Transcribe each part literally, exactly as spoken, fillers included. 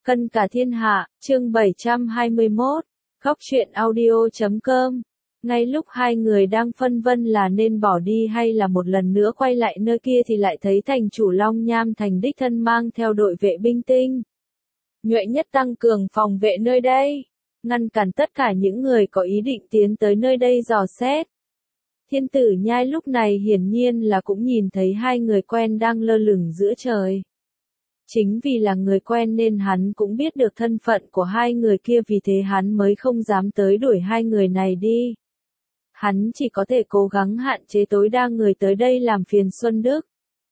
Cân cả thiên hạ, chương bảy trăm hai mươi mốt, góc truyện audio chấm com. Ngay lúc hai người đang phân vân là nên bỏ đi hay là một lần nữa quay lại nơi kia thì lại thấy thành chủ Long Nham Thành đích thân mang theo đội vệ binh tinh nhuệ nhất tăng cường phòng vệ nơi đây, ngăn cản tất cả những người có ý định tiến tới nơi đây dò xét. Thiên tử nhai lúc này hiển nhiên là cũng nhìn thấy hai người quen đang lơ lửng giữa trời. Chính vì là người quen nên hắn cũng biết được thân phận của hai người kia, vì thế hắn mới không dám tới đuổi hai người này đi. Hắn chỉ có thể cố gắng hạn chế tối đa người tới đây làm phiền Xuân Đức.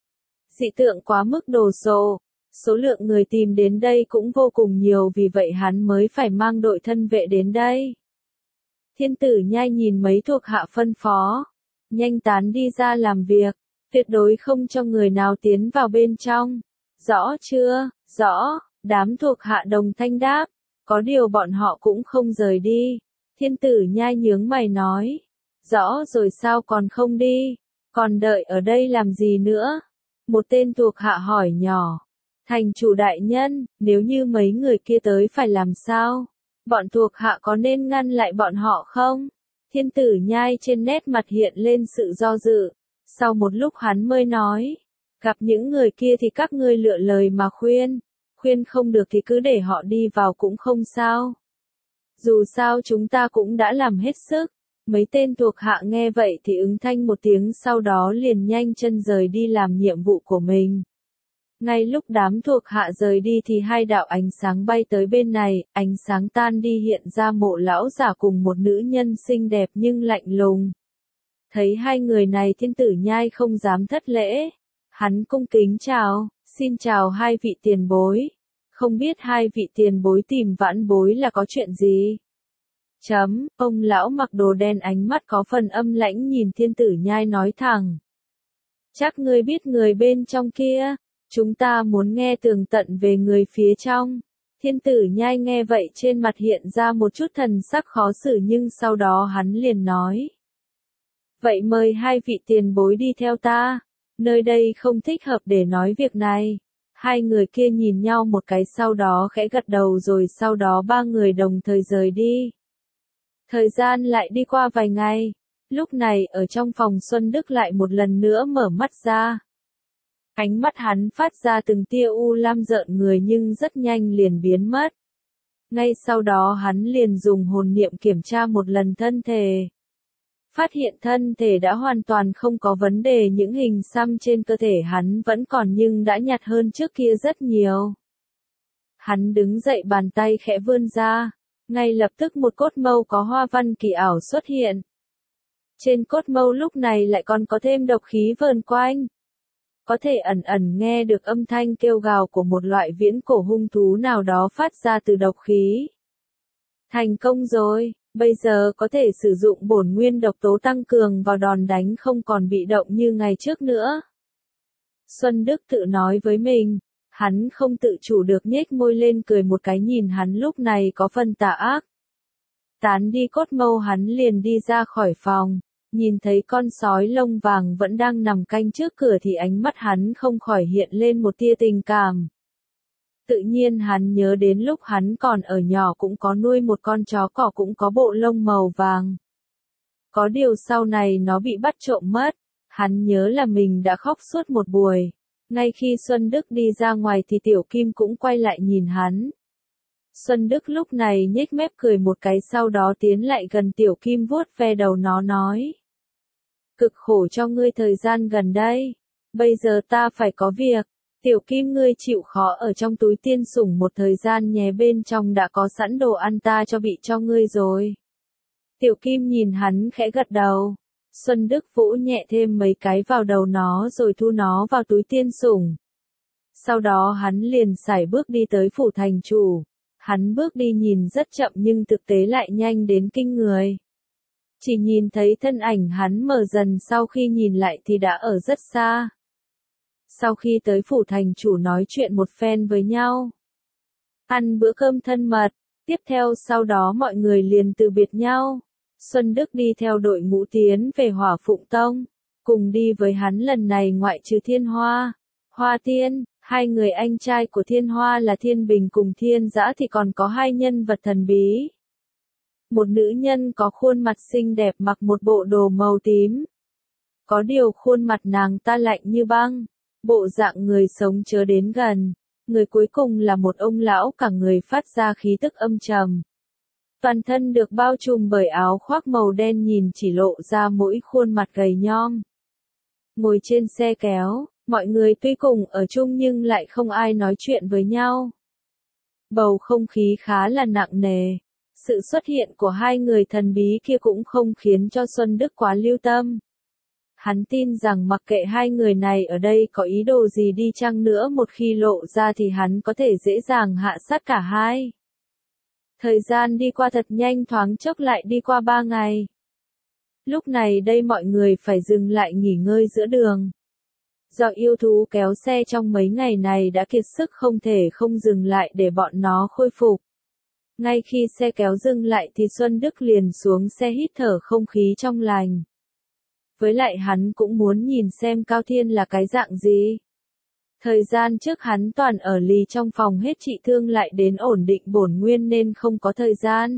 Dị tượng quá mức đồ sộ, số lượng người tìm đến đây cũng vô cùng nhiều, vì vậy hắn mới phải mang đội thân vệ đến đây. Thiên tử nhai nhìn mấy thuộc hạ phân phó, nhanh tán đi ra làm việc, tuyệt đối không cho người nào tiến vào bên trong. Rõ chưa, rõ, đám thuộc hạ đồng thanh đáp, có điều bọn họ cũng không rời đi. Thiên tử nhai nhướng mày nói, rõ rồi sao còn không đi, còn đợi ở đây làm gì nữa? Một tên thuộc hạ hỏi nhỏ, thành chủ đại nhân, nếu như mấy người kia tới phải làm sao? Bọn thuộc hạ có nên ngăn lại bọn họ không? Thiên tử nhai trên nét mặt hiện lên sự do dự, sau một lúc hắn mới nói, gặp những người kia thì các ngươi lựa lời mà khuyên, khuyên không được thì cứ để họ đi vào cũng không sao. Dù sao chúng ta cũng đã làm hết sức. Mấy tên thuộc hạ nghe vậy thì ứng thanh một tiếng, sau đó liền nhanh chân rời đi làm nhiệm vụ của mình. Ngay lúc đám thuộc hạ rời đi thì hai đạo ánh sáng bay tới bên này, ánh sáng tan đi hiện ra mộ lão giả cùng một nữ nhân xinh đẹp nhưng lạnh lùng. Thấy hai người này thiên tử nhai không dám thất lễ. Hắn cung kính chào, xin chào hai vị tiền bối. Không biết hai vị tiền bối tìm vãn bối là có chuyện gì? Chấm, ông lão mặc đồ đen ánh mắt có phần âm lãnh nhìn thiên tử nhai nói thẳng. Chắc ngươi biết người bên trong kia, chúng ta muốn nghe tường tận về người phía trong. Thiên tử nhai nghe vậy trên mặt hiện ra một chút thần sắc khó xử, nhưng sau đó hắn liền nói. Vậy mời hai vị tiền bối đi theo ta. Nơi đây không thích hợp để nói việc này. Hai người kia nhìn nhau một cái sau đó khẽ gật đầu, rồi sau đó ba người đồng thời rời đi. Thời gian lại đi qua vài ngày. Lúc này ở trong phòng Xuân Đức lại một lần nữa mở mắt ra. Ánh mắt hắn phát ra từng tia u lam rợn người nhưng rất nhanh liền biến mất. Ngay sau đó hắn liền dùng hồn niệm kiểm tra một lần thân thể. Phát hiện thân thể đã hoàn toàn không có vấn đề, những hình xăm trên cơ thể hắn vẫn còn nhưng đã nhạt hơn trước kia rất nhiều. Hắn đứng dậy, bàn tay khẽ vươn ra, ngay lập tức một cốt mâu có hoa văn kỳ ảo xuất hiện. Trên cốt mâu lúc này lại còn có thêm độc khí vờn quanh. Có thể ẩn ẩn nghe được âm thanh kêu gào của một loại viễn cổ hung thú nào đó phát ra từ độc khí. Thành công rồi. Bây giờ có thể sử dụng bổn nguyên độc tố tăng cường vào đòn đánh, không còn bị động như ngày trước nữa. Xuân Đức tự nói với mình, hắn không tự chủ được nhếch môi lên cười một cái, nhìn hắn lúc này có phần tà ác. Tán đi cốt mâu hắn liền đi ra khỏi phòng, nhìn thấy con sói lông vàng vẫn đang nằm canh trước cửa thì ánh mắt hắn không khỏi hiện lên một tia tình cảm. Tự nhiên hắn nhớ đến lúc hắn còn ở nhỏ cũng có nuôi một con chó cỏ cũng có bộ lông màu vàng. Có điều sau này nó bị bắt trộm mất, hắn nhớ là mình đã khóc suốt một buổi. Ngay khi Xuân Đức đi ra ngoài thì Tiểu Kim cũng quay lại nhìn hắn. Xuân Đức lúc này nhếch mép cười một cái, sau đó tiến lại gần Tiểu Kim vuốt ve đầu nó nói. Cực khổ cho ngươi thời gian gần đây, bây giờ ta phải có việc. Tiểu Kim, ngươi chịu khó ở trong túi tiên sủng một thời gian nhé, bên trong đã có sẵn đồ ăn ta cho bị cho ngươi rồi. Tiểu Kim nhìn hắn khẽ gật đầu. Xuân Đức vỗ nhẹ thêm mấy cái vào đầu nó rồi thu nó vào túi tiên sủng. Sau đó hắn liền sải bước đi tới phủ thành chủ. Hắn bước đi nhìn rất chậm nhưng thực tế lại nhanh đến kinh người. Chỉ nhìn thấy thân ảnh hắn mờ dần, sau khi nhìn lại thì đã ở rất xa. Sau khi tới phủ thành chủ nói chuyện một phen với nhau, ăn bữa cơm thân mật, tiếp theo sau đó mọi người liền từ biệt nhau. Xuân Đức đi theo đội ngũ tiến về Hỏa Phụng Tông, cùng đi với hắn lần này ngoại trừ Thiên Hoa, Hoa Tiên, Hai người anh trai của Thiên Hoa là Thiên Bình cùng Thiên Dã thì còn có hai nhân vật thần bí. Một nữ nhân có khuôn mặt xinh đẹp mặc một bộ đồ màu tím. Có điều khuôn mặt nàng ta lạnh như băng, bộ dạng người sống chớ đến gần. Người cuối cùng là một ông lão cả người phát ra khí tức âm trầm. Toàn thân được bao trùm bởi áo khoác màu đen nhìn chỉ lộ ra mỗi khuôn mặt gầy nhom. Ngồi trên xe kéo, mọi người tuy cùng ở chung nhưng lại không ai nói chuyện với nhau. Bầu không khí khá là nặng nề. Sự xuất hiện của hai người thần bí kia cũng không khiến cho Xuân Đức quá lưu tâm. Hắn tin rằng mặc kệ hai người này ở đây có ý đồ gì đi chăng nữa, một khi lộ ra thì hắn có thể dễ dàng hạ sát cả hai. Thời gian đi qua thật nhanh, thoáng chốc lại đi qua ba ngày. Lúc này đây mọi người phải dừng lại nghỉ ngơi giữa đường. Do yêu thú kéo xe trong mấy ngày này đã kiệt sức không thể không dừng lại để bọn nó khôi phục. Ngay khi xe kéo dừng lại thì Xuân Đức liền xuống xe hít thở không khí trong lành. Với lại hắn cũng muốn nhìn xem Cao Thiên là cái dạng gì. Thời gian trước hắn toàn ở lì trong phòng hết trị thương lại đến ổn định bổn nguyên nên không có thời gian.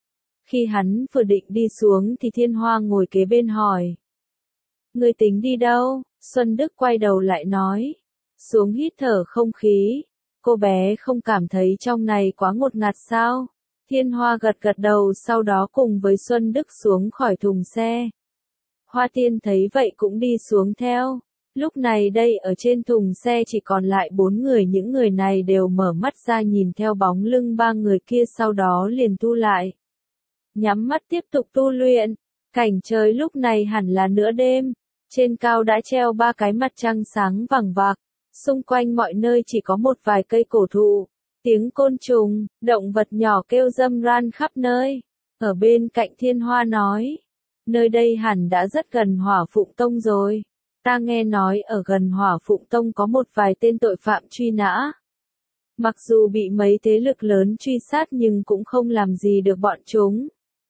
Khi hắn vừa định đi xuống thì Thiên Hoa ngồi kế bên hỏi. Ngươi tính đi đâu? Xuân Đức quay đầu lại nói. Xuống hít thở không khí. Cô bé không cảm thấy trong này quá ngột ngạt sao? Thiên Hoa gật gật đầu, sau đó cùng với Xuân Đức xuống khỏi thùng xe. Hoa Tiên thấy vậy cũng đi xuống theo. Lúc này đây ở trên thùng xe chỉ còn lại bốn người, những người này đều mở mắt ra nhìn theo bóng lưng ba người kia sau đó liền thu lại. Nhắm mắt tiếp tục tu luyện. Cảnh trời lúc này hẳn là nửa đêm. Trên cao đã treo ba cái mặt trăng sáng vằng vặc. Xung quanh mọi nơi chỉ có một vài cây cổ thụ. Tiếng côn trùng, động vật nhỏ kêu râm ran khắp nơi. Ở bên cạnh Thiên Hoa nói. Nơi đây hẳn đã rất gần Hỏa Phụng Tông rồi. Ta nghe nói ở gần Hỏa Phụng Tông có một vài tên tội phạm truy nã. Mặc dù bị mấy thế lực lớn truy sát nhưng cũng không làm gì được bọn chúng.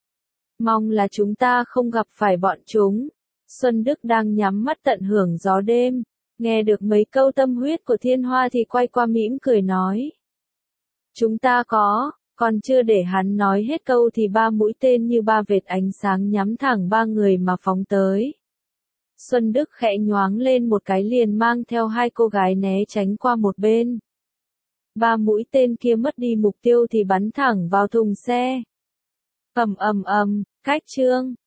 Mong là chúng ta không gặp phải bọn chúng. Xuân Đức đang nhắm mắt tận hưởng gió đêm. Nghe được mấy câu tâm huyết của Thiên Hoa thì quay qua mỉm cười nói. Chúng ta có, còn chưa để hắn nói hết câu thì ba mũi tên như ba vệt ánh sáng nhắm thẳng ba người mà phóng tới. Xuân Đức khẽ nhoáng lên một cái liền mang theo hai cô gái né tránh qua một bên. Ba mũi tên kia mất đi mục tiêu thì bắn thẳng vào thùng xe. Ầm ầm ầm, cách chương.